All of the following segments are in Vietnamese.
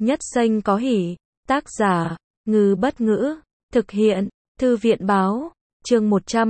Nhất Xanh có hỉ. Tác giả, Ngư Bất Ngữ. Thực hiện, Thư viện Báo. Chương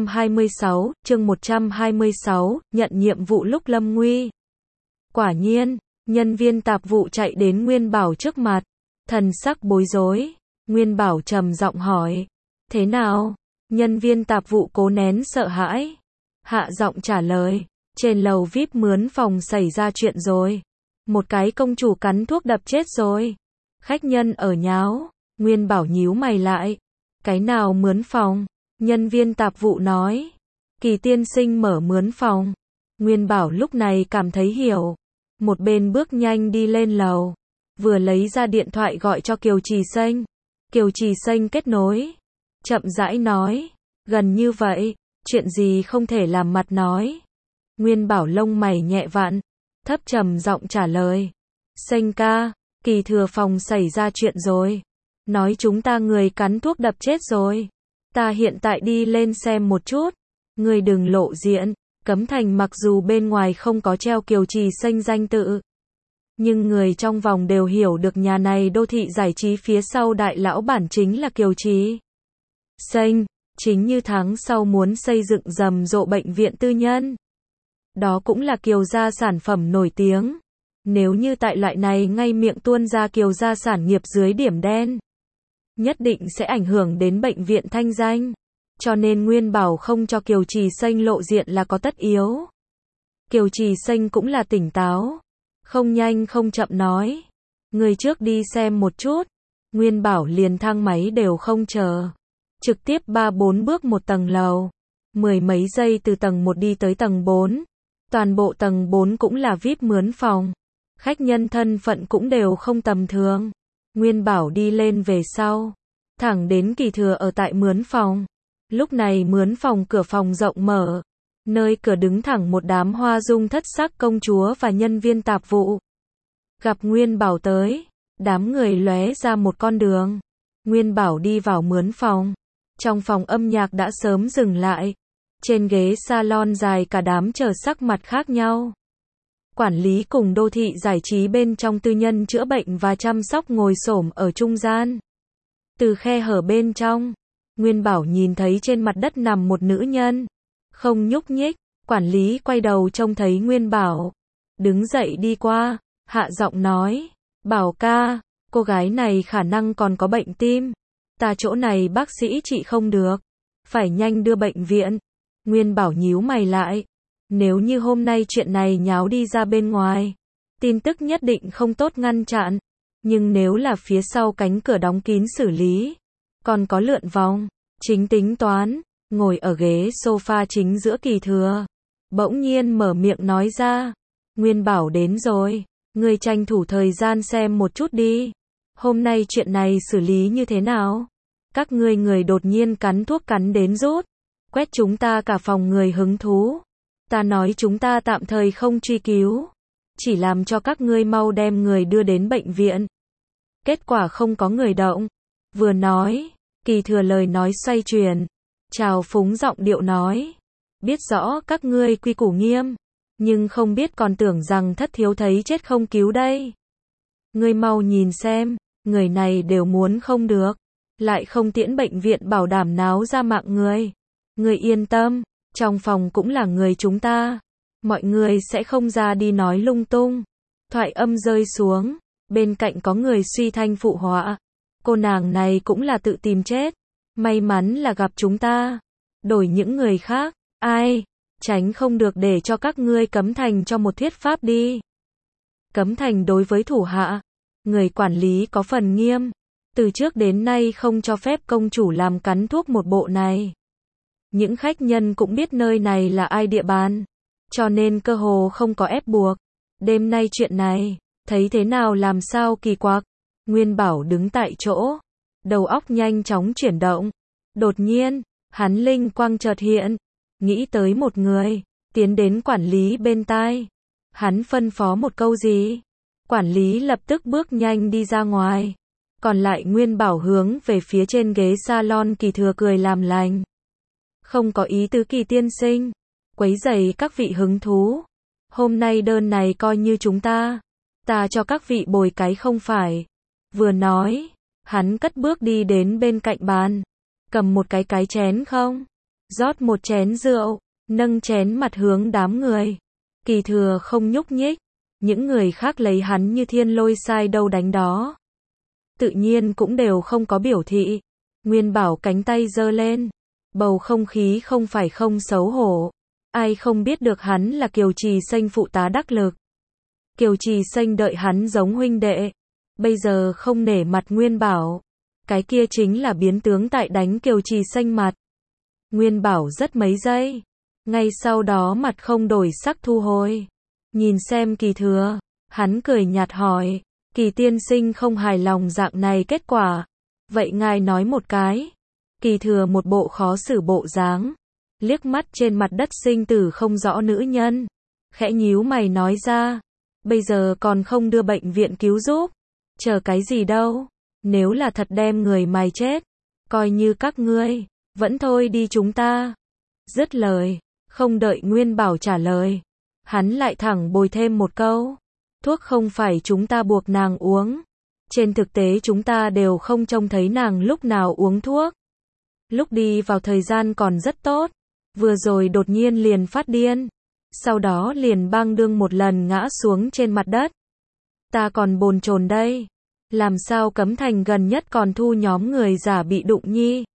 126, nhận nhiệm vụ lúc lâm nguy. Quả nhiên, nhân viên tạp vụ chạy đến Nguyên Bảo trước mặt, thần sắc bối rối. Nguyên Bảo trầm giọng hỏi, thế nào? Nhân viên tạp vụ cố nén sợ hãi, hạ giọng trả lời, trên lầu VIP mướn phòng xảy ra chuyện rồi. Một cái công chủ cắn thuốc đập chết rồi. Khách nhân ở nháo. Nguyên Bảo nhíu mày lại. Cái nào mướn phòng? Nhân viên tạp vụ nói. Kỳ tiên sinh mở mướn phòng. Nguyên Bảo lúc này cảm thấy hiểu. Một bên bước nhanh đi lên lầu. Vừa lấy ra điện thoại gọi cho Kiều Trì Xanh. Kiều Trì Xanh kết nối. Chậm rãi nói. Gần như vậy, chuyện gì không thể làm mặt nói. Nguyên Bảo lông mày nhẹ vặn, thấp trầm giọng trả lời. Xanh ca, Kỳ thừa phòng xảy ra chuyện rồi. Nói chúng ta người cắn thuốc đập chết rồi. Ta hiện tại đi lên xem một chút. Người đừng lộ diện. Cấm Thành mặc dù bên ngoài không có treo Kiều Trì Xanh danh tự, nhưng người trong vòng đều hiểu được nhà này đô thị giải trí phía sau đại lão bản chính là Kiều Trì Xanh. Chính như tháng sau muốn xây dựng rầm rộ bệnh viện tư nhân. Đó cũng là Kiều gia sản phẩm nổi tiếng. Nếu như tại loại này ngay miệng tuôn ra Kiều gia sản nghiệp dưới điểm đen, nhất định sẽ ảnh hưởng đến bệnh viện thanh danh. Cho nên Nguyên Bảo không cho Kiều Trì Xanh lộ diện là có tất yếu. Kiều Trì Xanh cũng là tỉnh táo. Không nhanh không chậm nói. Người trước đi xem một chút. Nguyên Bảo liền thang máy đều không chờ. Trực tiếp 3-4 bước một tầng lầu. Mười mấy giây từ tầng 1 đi tới tầng 4. Toàn bộ tầng 4 cũng là VIP mướn phòng. Khách nhân thân phận cũng đều không tầm thường. Nguyên Bảo đi lên về sau. Thẳng đến Kỳ thừa ở tại mướn phòng. Lúc này mướn phòng cửa phòng rộng mở. Nơi cửa đứng thẳng một đám hoa dung thất sắc công chúa và nhân viên tạp vụ. Gặp Nguyên Bảo tới. Đám người lóe ra một con đường. Nguyên Bảo đi vào mướn phòng. Trong phòng âm nhạc đã sớm dừng lại. Trên ghế salon dài cả đám chờ sắc mặt khác nhau. Quản lý cùng đô thị giải trí bên trong tư nhân chữa bệnh và chăm sóc ngồi xổm ở trung gian. Từ khe hở bên trong, Nguyên Bảo nhìn thấy trên mặt đất nằm một nữ nhân. Không nhúc nhích, quản lý quay đầu trông thấy Nguyên Bảo. Đứng dậy đi qua, hạ giọng nói. Bảo ca, cô gái này khả năng còn có bệnh tim. Ta chỗ này bác sĩ trị không được. Phải nhanh đưa bệnh viện. Nguyên Bảo nhíu mày lại. Nếu như hôm nay chuyện này nháo đi ra bên ngoài, tin tức nhất định không tốt ngăn chặn. Nhưng nếu là phía sau cánh cửa đóng kín xử lý, còn có lượn vòng, chính tính toán, ngồi ở ghế sofa chính giữa Kỳ thừa. Bỗng nhiên mở miệng nói ra. Nguyên Bảo đến rồi. Người tranh thủ thời gian xem một chút đi. Hôm nay chuyện này xử lý như thế nào? Các người đột nhiên cắn thuốc cắn đến rút. Quét chúng ta cả phòng người hứng thú. Ta nói chúng ta tạm thời không truy cứu. Chỉ làm cho các ngươi mau đem người đưa đến bệnh viện. Kết quả không có người động. Vừa nói, Kỳ thừa lời nói xoay chuyển. Trào phúng giọng điệu nói. Biết rõ các ngươi quy củ nghiêm. Nhưng không biết còn tưởng rằng thất thiếu thấy chết không cứu đây. Ngươi mau nhìn xem. Người này đều muốn không được. Lại không tiễn bệnh viện bảo đảm náo ra mạng người. Người yên tâm. Trong phòng cũng là người chúng ta. Mọi người sẽ không ra đi nói lung tung. Thoại âm rơi xuống. Bên cạnh có người suy thanh phụ họa. Cô nàng này cũng là tự tìm chết. May mắn là gặp chúng ta. Đổi những người khác. Ai? Tránh không được để cho các ngươi Cấm Thành cho một thuyết pháp đi. Cấm Thành đối với thủ hạ. Người quản lý có phần nghiêm. Từ trước đến nay không cho phép công chủ làm cắn thuốc một bộ này. Những khách nhân cũng biết nơi này là ai địa bàn. Cho nên cơ hồ không có ép buộc. Đêm nay chuyện này, thấy thế nào làm sao kỳ quặc. Nguyên Bảo đứng tại chỗ. Đầu óc nhanh chóng chuyển động. Đột nhiên, hắn linh quang chợt hiện. Nghĩ tới một người. Tiến đến quản lý bên tai. Hắn phân phó một câu gì. Quản lý lập tức bước nhanh đi ra ngoài. Còn lại Nguyên Bảo hướng về phía trên ghế salon Kỳ thừa cười làm lành. Không có ý tứ Kỳ tiên sinh. Quấy rầy các vị hứng thú. Hôm nay đơn này coi như chúng ta. Ta cho các vị bồi cái không phải. Vừa nói, hắn cất bước đi đến bên cạnh bàn, cầm một cái chén không, rót một chén rượu, nâng chén mặt hướng đám người. Kỳ Thừa không nhúc nhích, những người khác lấy hắn như thiên lôi sai đâu đánh đó. Tự nhiên cũng đều không có biểu thị. Nguyên Bảo cánh tay giơ lên, bầu không khí không phải không xấu hổ. Ai không biết được hắn là Kiều Trì Xanh phụ tá đắc lực. Kiều Trì Xanh đợi hắn giống huynh đệ, bây giờ không nể mặt Nguyên Bảo. Cái kia chính là biến tướng tại đánh Kiều Trì Xanh mặt. Nguyên Bảo rất mấy giây, ngay sau đó mặt không đổi sắc thu hồi. Nhìn xem Kỳ Thừa, hắn cười nhạt hỏi, Kỳ tiên sinh không hài lòng dạng này kết quả. Vậy ngài nói một cái. Kỳ Thừa một bộ khó xử bộ dáng, liếc mắt trên mặt đất sinh tử không rõ nữ nhân, khẽ nhíu mày nói ra, bây giờ còn không đưa bệnh viện cứu giúp, chờ cái gì đâu, nếu là thật đem người mày chết, coi như các ngươi, vẫn thôi đi chúng ta. Dứt lời, không đợi Nguyên Bảo trả lời, hắn lại thẳng bồi thêm một câu, thuốc không phải chúng ta buộc nàng uống, trên thực tế chúng ta đều không trông thấy nàng lúc nào uống thuốc. Lúc đi vào thời gian còn rất tốt, vừa rồi đột nhiên liền phát điên, sau đó liền bang đương một lần ngã xuống trên mặt đất. Ta còn bồn chồn đây, làm sao Cấm Thành gần nhất còn thu nhóm người giả bị đụng nhi.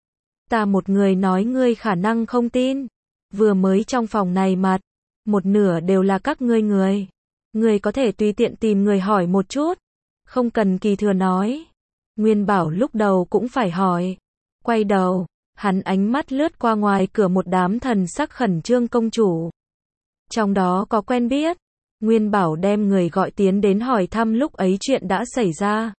Ta một người nói ngươi khả năng không tin, vừa mới trong phòng này mặt, một nửa đều là các ngươi người. Ngươi có thể tùy tiện tìm người hỏi một chút, không cần Kỳ Thừa nói. Nguyên Bảo lúc đầu cũng phải hỏi. Quay đầu, hắn ánh mắt lướt qua ngoài cửa một đám thần sắc khẩn trương công chủ. Trong đó có quen biết. Nguyên Bảo đem người gọi tiến đến hỏi thăm lúc ấy chuyện đã xảy ra.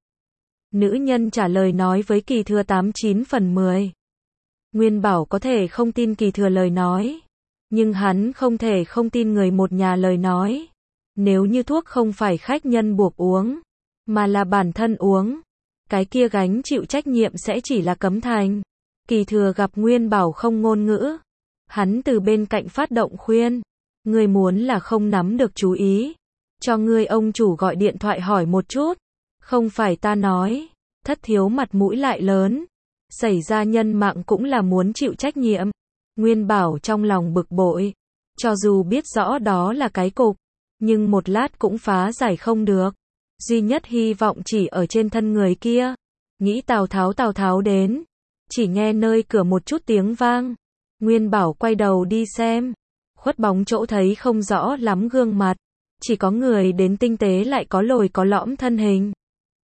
Nữ nhân trả lời nói với Kỳ Thừa 89 phần 10. Nguyên Bảo có thể không tin Kỳ Thừa lời nói, nhưng hắn không thể không tin người một nhà lời nói. Nếu như thuốc không phải khách nhân buộc uống, mà là bản thân uống, cái kia gánh chịu trách nhiệm sẽ chỉ là Cấm Thành. Kỳ Thừa gặp Nguyên Bảo không ngôn ngữ, hắn từ bên cạnh phát động khuyên, ngươi muốn là không nắm được chú ý, cho ngươi ông chủ gọi điện thoại hỏi một chút, không phải ta nói, thất thiếu mặt mũi lại lớn, xảy ra nhân mạng cũng là muốn chịu trách nhiệm. Nguyên Bảo trong lòng bực bội, cho dù biết rõ đó là cái cục, nhưng một lát cũng phá giải không được. Duy nhất hy vọng chỉ ở trên thân người kia. Nghĩ Tào Tháo đến, chỉ nghe nơi cửa một chút tiếng vang. Nguyên Bảo quay đầu đi xem, khuất bóng chỗ thấy không rõ lắm gương mặt, chỉ có người đến tinh tế lại có lồi có lõm thân hình.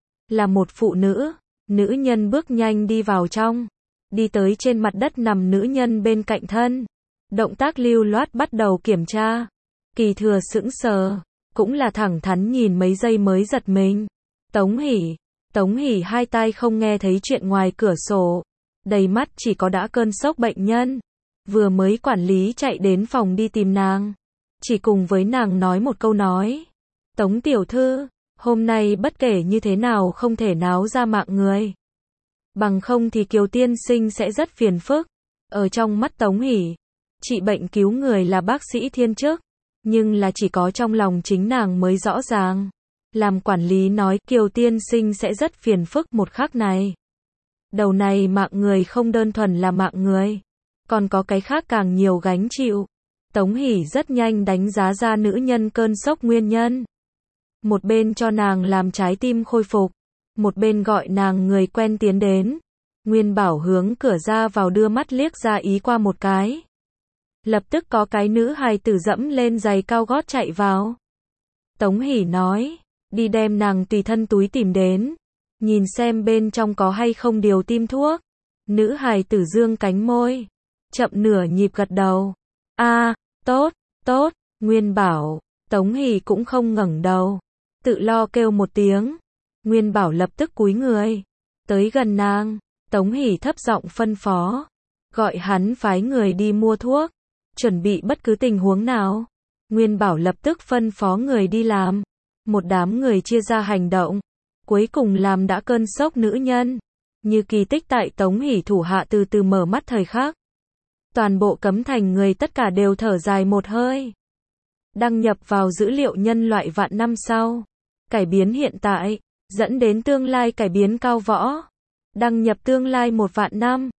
Là một phụ nữ, nữ nhân bước nhanh đi vào trong, đi tới trên mặt đất nằm nữ nhân bên cạnh thân. Động tác lưu loát bắt đầu kiểm tra. Kỳ Thừa sững sờ, cũng là thẳng thắn nhìn mấy giây mới giật mình. Tống Hỷ hai tai không nghe thấy chuyện ngoài cửa sổ, đầy mắt chỉ có đã cơn sốc bệnh nhân. Vừa mới quản lý chạy đến phòng đi tìm nàng, chỉ cùng với nàng nói một câu nói, Tống tiểu thư, hôm nay bất kể như thế nào không thể náo ra mạng người, bằng không thì Kiều tiên sinh sẽ rất phiền phức. Ở trong mắt Tống Hỷ, trị bệnh cứu người là bác sĩ thiên chức, nhưng là chỉ có trong lòng chính nàng mới rõ ràng. Làm quản lý nói Kiều tiên sinh sẽ rất phiền phức một khắc này. Đầu này mạng người không đơn thuần là mạng người, còn có cái khác càng nhiều gánh chịu. Tống Hỷ rất nhanh đánh giá ra nữ nhân cơn sốc nguyên nhân. Một bên cho nàng làm trái tim khôi phục, một bên gọi nàng người quen tiến đến. Nguyên Bảo hướng cửa ra vào đưa mắt liếc ra ý qua một cái. Lập tức có cái nữ hài tử dẫm lên giày cao gót chạy vào. Tống Hỷ nói, đi đem nàng tùy thân túi tìm đến, nhìn xem bên trong có hay không điều tim thuốc. Nữ hài tử dương cánh môi, chậm nửa nhịp gật đầu. Tốt, Nguyên Bảo. Tống Hỷ cũng không ngẩng đầu, tự lo kêu một tiếng. Nguyên Bảo lập tức cúi người, tới gần nàng. Tống Hỷ thấp giọng phân phó, gọi hắn phái người đi mua thuốc, chuẩn bị bất cứ tình huống nào. Nguyên Bảo lập tức phân phó người đi làm. Một đám người chia ra hành động, cuối cùng làm đã cơn sốc nữ nhân. Như kỳ tích tại Tống Hỷ thủ hạ từ từ mở mắt thời khắc. Toàn bộ Cấm Thành người tất cả đều thở dài một hơi. Đăng nhập vào dữ liệu nhân loại vạn năm sau. Cải biến hiện tại. dẫn đến tương lai cải biến cao võ. Đăng nhập tương lai 1 vạn năm.